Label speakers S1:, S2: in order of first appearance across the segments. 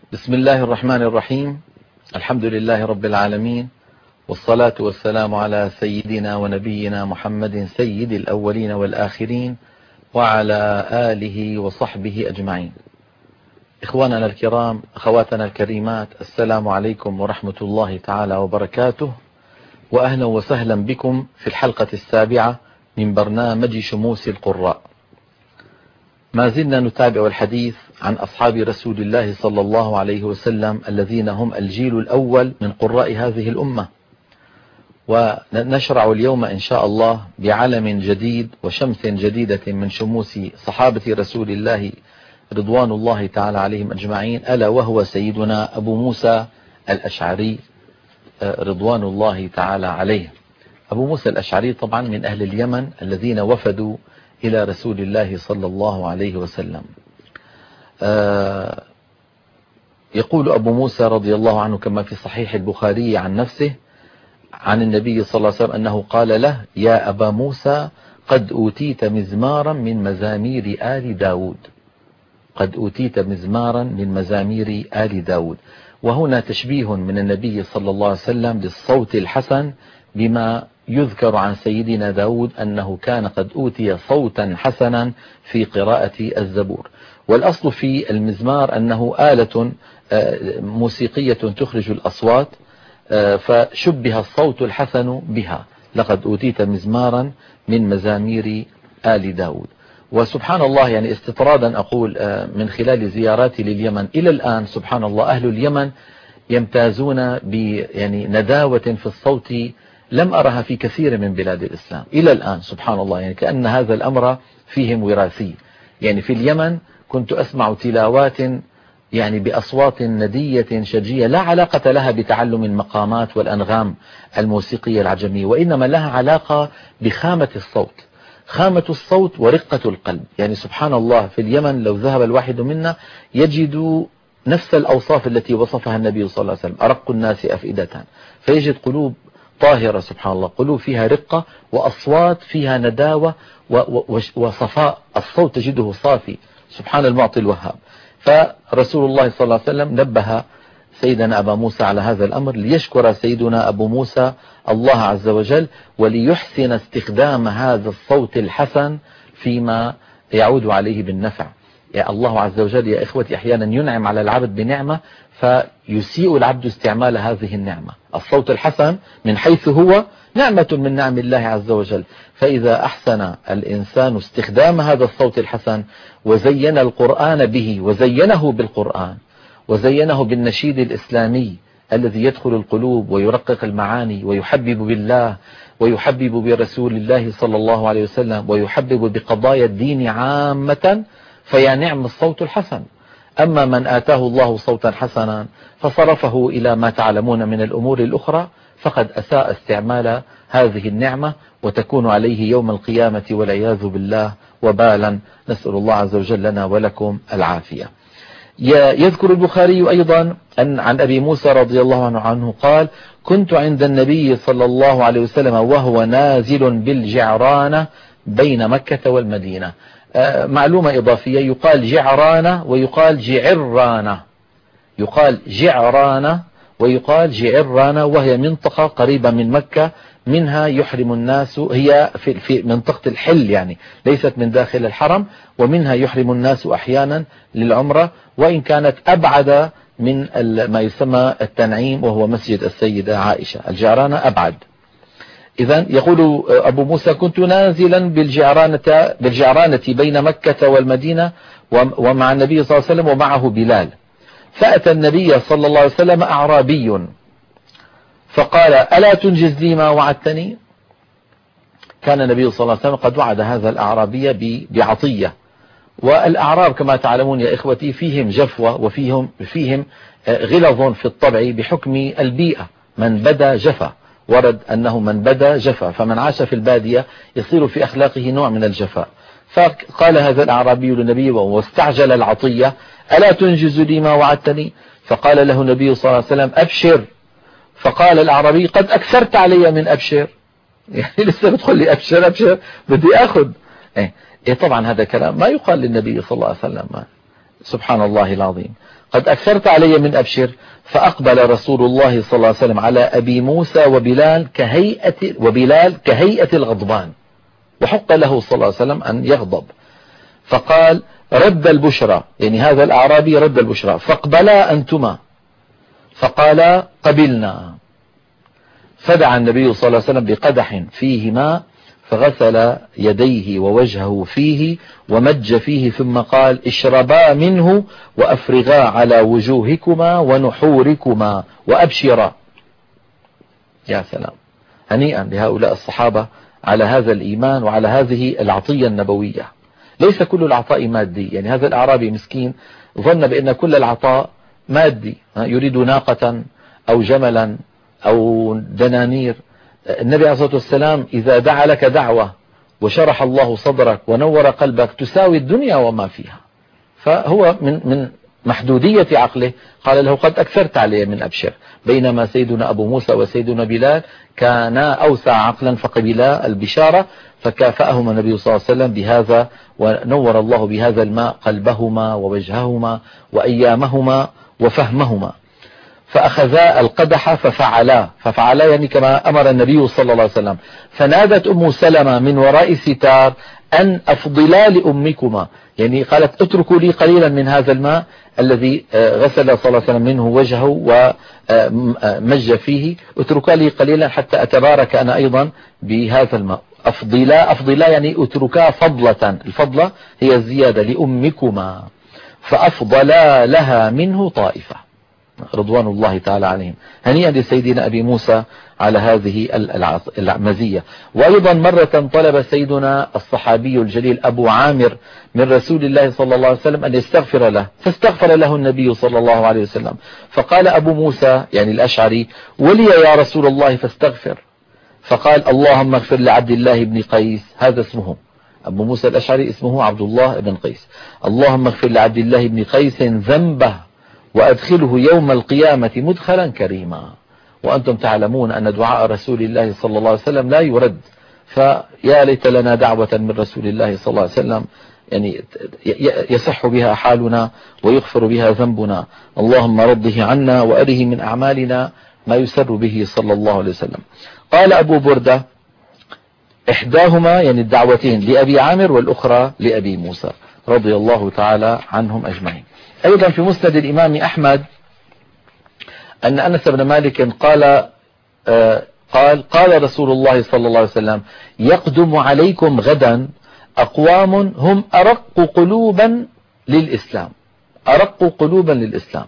S1: بسم الله الرحمن الرحيم. الحمد لله رب العالمين، والصلاة والسلام على سيدنا ونبينا محمد سيد الأولين والآخرين وعلى آله وصحبه أجمعين. إخواننا الكرام، أخواتنا الكريمات، السلام عليكم ورحمة الله تعالى وبركاته، وأهلا وسهلا بكم في الحلقة السابعة من برنامج شموس القراء. ما زلنا نتابع الحديث عن أصحاب رسول الله صلى الله عليه وسلم الذين هم الجيل الأول من قراء هذه الأمة، ونشرع اليوم إن شاء الله بعلم جديد وشمس جديدة من شموس صحابة رسول الله رضوان الله تعالى عليهم أجمعين، ألا وهو سيدنا أبو موسى الأشعري رضوان الله تعالى عليه. أبو موسى الأشعري طبعا من أهل اليمن الذين وفدوا إلى رسول الله صلى الله عليه وسلم. يقول أبو موسى رضي الله عنه كما في صحيح البخاري عن نفسه عن النبي صلى الله عليه وسلم أنه قال له: يا أبا موسى قد أوتيت مزمارا من مزامير آل داود. قد أوتيت مزمارا من مزامير آل داود. وهنا تشبيه من النبي صلى الله عليه وسلم للصوت الحسن بما يذكر عن سيدنا داود أنه كان قد أوتي صوتا حسنا في قراءة الزبور. والأصل في المزمار أنه آلة موسيقية تخرج الأصوات، فشبه الصوت الحسن بها. لقد أوتيت مزمارا من مزامير آل داود. وسبحان الله، يعني استطرادا أقول من خلال زياراتي لليمن إلى الآن، سبحان الله، أهل اليمن يمتازون يعني نداوة في الصوت لم أرها في كثير من بلاد الإسلام إلى الآن، سبحان الله. يعني كأن هذا الأمر فيهم وراثي. يعني في اليمن كنت أسمع تلاوات يعني بأصوات ندية شجية لا علاقة لها بتعلم المقامات والأنغام الموسيقية العجمية، وإنما لها علاقة بخامة الصوت، خامة الصوت ورقة القلب. يعني سبحان الله، في اليمن لو ذهب الواحد منا يجد نفس الأوصاف التي وصفها النبي صلى الله عليه وسلم: أرق الناس أفئدة. فيجد قلوب طاهرة، سبحان الله، قلوب فيها رقة وأصوات فيها نداوة وصفاء. الصوت تجده صافي، سبحان المعطي الوهاب. فرسول الله صلى الله عليه وسلم نبه سيدنا أبا موسى على هذا الأمر ليشكر سيدنا أبو موسى الله عز وجل، وليحسن استخدام هذا الصوت الحسن فيما يعود عليه بالنفع. يا الله عز وجل يا إخوتي أحيانا ينعم على العبد بنعمة فيسيء العبد استعمال هذه النعمة. الصوت الحسن من حيث هو نعمة من نعم الله عز وجل، فإذا أحسن الإنسان استخدام هذا الصوت الحسن وزين القرآن به وزينه بالقرآن وزينه بالنشيد الإسلامي الذي يدخل القلوب ويرقق المعاني ويحبب بالله ويحبب برسول الله صلى الله عليه وسلم ويحبب بقضايا الدين عامة، فيا نعم الصوت الحسن. أما من آتاه الله صوتا حسنا فصرفه إلى ما تعلمون من الأمور الأخرى فقد أساء استعمال هذه النعمة، وتكون عليه يوم القيامة والعياذ بالله وبالا، نسأل الله عز وجل لنا ولكم العافية. يذكر البخاري أيضا أن عن أبي موسى رضي الله عنه قال: كنت عند النبي صلى الله عليه وسلم وهو نازل بالجعرانة بين مكة والمدينة. معلومة إضافية: يقال جعرانة ويقال جعرانة. يقال جعرانة ويقال جعرانة، وهي منطقة قريبة من مكة، منها يحرم الناس، هي في منطقة الحل، يعني ليست من داخل الحرم، ومنها يحرم الناس أحيانا للعمرة، وإن كانت أبعد من ما يسمى التنعيم وهو مسجد السيدة عائشة. الجعرانة أبعد. إذن يقول أبو موسى: كنت نازلا بالجعرانة بين مكة والمدينة ومع النبي صلى الله عليه وسلم ومعه بلال، فأتى النبي صلى الله عليه وسلم أعرابي فقال: ألا تنجز لي ما وعدتني؟ كان النبي صلى الله عليه وسلم قد وعد هذا الأعرابي بعطية. والأعراب كما تعلمون يا إخوتي فيهم جفوة وفيهم غلظ في الطبع بحكم البيئة. من بدا جفا، ورد أنه من بدا جفا، فمن عاش في البادية يصير في أخلاقه نوع من الجفاء. فقال هذا الأعرابي للنبي واستعجل العطية: ألا تنجز لي ما وعدتني؟ فقال له النبي صلى الله عليه وسلم: أبشر. فقال الأعرابي: قد أكثرت علي من أبشر، يعني لسه بتقول لي أبشر أبشر، بدي أخذ. طبعا هذا كلام ما يقال للنبي صلى الله عليه وسلم، سبحان الله العظيم. قد أكثرت علي من أبشر. فأقبل رسول الله صلى الله عليه وسلم على أبي موسى وبلال كهيئة الغضبان، وحق له صلى الله عليه وسلم أن يغضب. فقال رد البشرى، يعني هذا الأعرابي رد البشرى، فاقبلا أنتما. فقال قبلنا. فدعا النبي صلى الله عليه وسلم بقدح فيه ماء فغسل يديه ووجهه فيه ومج فيه، ثم قال اشربا منه وأفرغا على وجوهكما ونحوركما وأبشرا. يا سلام، هنيئا لهؤلاء الصحابة على هذا الإيمان وعلى هذه العطية النبوية. ليس كل العطاء مادي، يعني هذا الأعرابي مسكين ظن بأن كل العطاء مادي، يريد ناقة أو جملا أو دنانير. النبي عليه الصلاة والسلام إذا دعا لك دعوة وشرح الله صدرك ونور قلبك تساوي الدنيا وما فيها. فهو من محدودية عقله قال له قد أكثرت علي من أبشر. بينما سيدنا أبو موسى وسيدنا بلال كانا أوسع عقلا فقبلا البشارة، فكافأهما النبي صلى الله عليه وسلم بهذا، ونور الله بهذا الماء قلبهما ووجههما وأيامهما وفهمهما. فأخذا القدح ففعلا يعني كما أمر النبي صلى الله عليه وسلم. فنادت أم سلمة من وراء الستار أن أفضلا لأمكما، يعني قالت اتركوا لي قليلا من هذا الماء الذي غسل صلى الله عليه وسلم منه وجهه ومج فيه، اتركا لي قليلا حتى أتبارك أنا أيضا بهذا الماء. أفضلا يعني اتركا فضلة، الفضلة هي الزيادة لأمكما. فأفضلا لها منه طائفة رضوان الله تعالى عليهم. هنيئا لسيدنا أبي موسى على هذه المزية. وأيضا مرة طلب سيدنا الصحابي الجليل أبو عامر من رسول الله صلى الله عليه وسلم أن يستغفر له، فاستغفر له النبي صلى الله عليه وسلم. فقال أبو موسى يعني الأشعري ولي يا رسول الله فاستغفر. فقال اللهم اغفر لعبد الله بن قيس، هذا اسمه أبو موسى الأشعري اسمه عبد الله بن قيس. اللهم اغفر لعبد الله بن قيس ذنبه وأدخله يوم القيامة مدخلا كريما. وأنتم تعلمون أن دعاء رسول الله صلى الله عليه وسلم لا يرد، فيا ليت لنا دعوة من رسول الله صلى الله عليه وسلم يعني يصح بها حالنا ويغفر بها ذنبنا. اللهم رضه عنا وأره من أعمالنا ما يسر به صلى الله عليه وسلم. قال أبو بردة إحداهما يعني الدعوتين لأبي عامر والأخرى لأبي موسى رضي الله تعالى عنهم أجمعين. أيضا في مسند الإمام أحمد أن أنس بن مالك قال رسول الله صلى الله عليه وسلم يقدم عليكم غدا أقوام هم أرق قلوبا للإسلام، أرق قلوبا للإسلام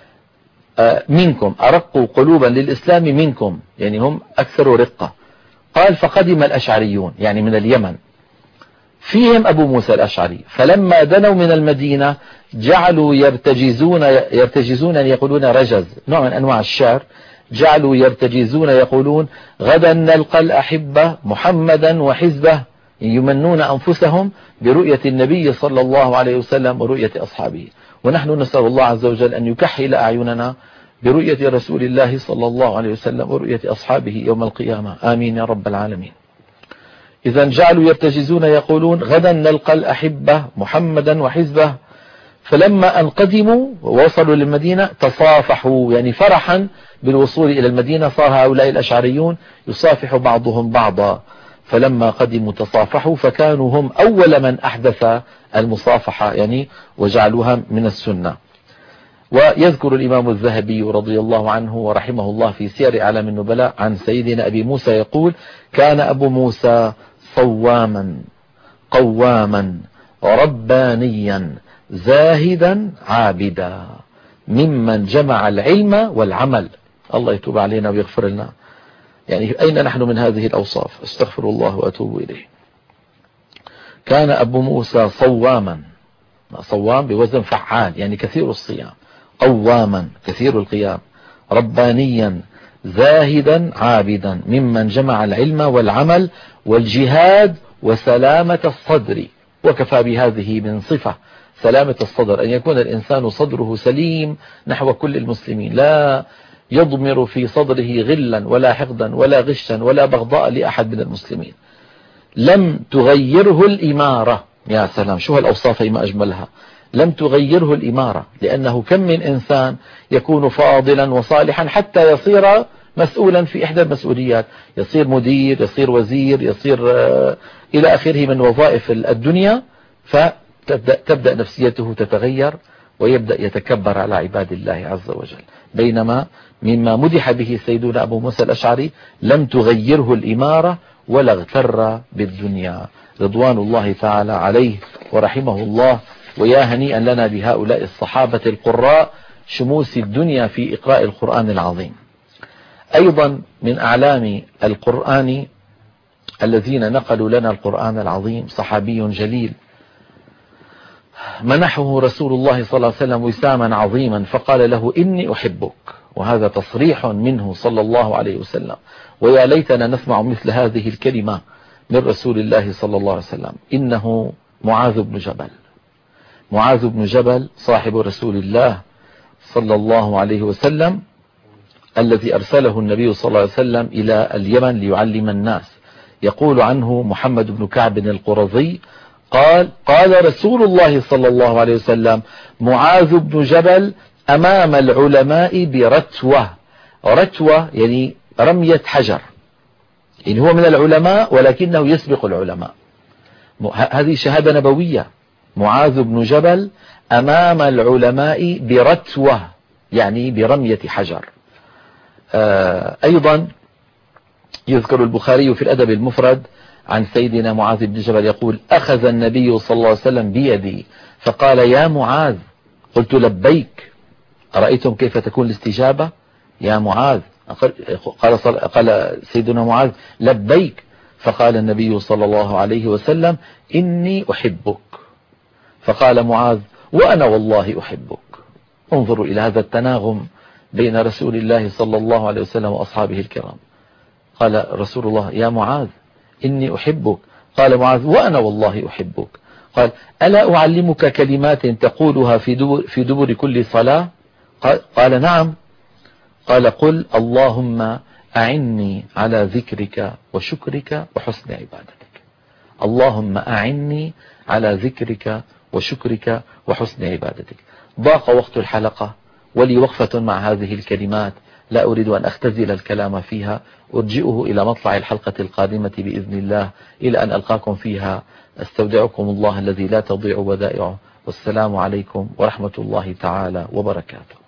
S1: منكم، أرق قلوبا للإسلام منكم، يعني هم أكثر رقة. قال فقدم الأشعريون يعني من اليمن، فيهم أبو موسى الأشعري، فلما دنوا من المدينة جعلوا يرتجزون يقولون رجز، نوع من أنواع الشعر، جعلوا يرتجزون يقولون غدا نلقى الأحبة محمدا وحزبه، يمنون أنفسهم برؤية النبي صلى الله عليه وسلم ورؤية أصحابه. ونحن نسأل الله عز وجل أن يكحل أعيننا برؤية رسول الله صلى الله عليه وسلم ورؤية أصحابه يوم القيامة، آمين يا رب العالمين. إذا جعلوا يرتجزون يقولون غدا نلقى الأحبة محمدا وحزبه. فلما أن قدموا ووصلوا للمدينة تصافحوا، يعني فرحا بالوصول إلى المدينة صار هؤلاء الأشعريون يصافح بعضهم بعضا. فلما قدموا تصافحوا فكانوا هم أول من أحدث المصافحة يعني وجعلوها من السنة. ويذكر الإمام الذهبي رضي الله عنه ورحمه الله في سير أعلام النبلاء عن سيدنا أبي موسى يقول كان أبو موسى صواما قواما ربانيا زاهدا عابدا ممن جمع العلم والعمل. الله يتوب علينا ويغفر لنا. يعني أين نحن من هذه الأوصاف؟ استغفر الله وأتوب إليه. كان أبو موسى صواما، صوام بوزن فعال يعني كثير الصيام، قواما كثير القيام، ربانيا زاهدا عابدا ممن جمع العلم والعمل والجهاد وسلامة الصدر. وكفى بهذه من صفة سلامة الصدر، أن يكون الإنسان صدره سليم نحو كل المسلمين، لا يضمر في صدره غلا ولا حقدا ولا غشا ولا بغضاء لأحد من المسلمين. لم تغيره الإمارة، يا سلام شو هالأوصاف ما أجملها، لم تغيره الإمارة، لأنه كم من إنسان يكون فاضلا وصالحا حتى يصير مسؤولا في إحدى المسؤوليات، يصير مدير، يصير وزير، يصير إلى آخره من وظائف الدنيا، فتبدأ نفسيته تتغير ويبدأ يتكبر على عباد الله عز وجل. بينما مما مدح به سيدنا أبو موسى الأشعري لم تغيره الإمارة ولا اغتر بالدنيا، رضوان الله تعالى عليه ورحمه الله. ويا هنيئا لنا بهؤلاء الصحابة القراء شموس الدنيا في إقراء القرآن العظيم. أيضا من أعلام القرآن الذين نقلوا لنا القرآن العظيم صحابي جليل منحه رسول الله صلى الله عليه وسلم وساما عظيما فقال له إني أحبك، وهذا تصريح منه صلى الله عليه وسلم. ويا ليتنا نسمع مثل هذه الكلمة من رسول الله صلى الله عليه وسلم. إنه معاذ بن جبل. معاذ بن جبل صاحب رسول الله صلى الله عليه وسلم الذي أرسله النبي صلى الله عليه وسلم إلى اليمن ليعلم الناس. يقول عنه محمد بن كعب القرظي قال رسول الله صلى الله عليه وسلم معاذ بن جبل أمام العلماء برتوة. رتوة يعني رمية حجر، يعني هو من العلماء ولكنه يسبق العلماء. هذه شهادة نبوية. معاذ بن جبل أمام العلماء برتوة يعني برمية حجر. أيضا يذكر البخاري في الأدب المفرد عن سيدنا معاذ بن جبل يقول أخذ النبي صلى الله عليه وسلم بيدي فقال يا معاذ، قلت لبيك. أرأيتم كيف تكون الاستجابة؟ يا معاذ، قال سيدنا معاذ لبيك، فقال النبي صلى الله عليه وسلم إني أحبك. فقال معاذ وأنا والله أحبك. انظروا إلى هذا التناغم بين رسول الله صلى الله عليه وسلم وأصحابه الكرام. قال رسول الله يا معاذ إني أحبك، قال معاذ وأنا والله أحبك. قال ألا أعلمك كلمات تقولها في دبر كل صلاة؟ قال نعم. قال قل اللهم أعني على ذكرك وشكرك وحسن عبادتك. اللهم أعني على ذكرك وشكرك وحسن عبادتك. ضاق وقت الحلقة ولي وقفة مع هذه الكلمات لا أريد أن أختزل الكلام فيها، أرجئه إلى مطلع الحلقة القادمة بإذن الله، إلى أن ألقاكم فيها أستودعكم الله الذي لا تضيع ودائعه، والسلام عليكم ورحمة الله تعالى وبركاته.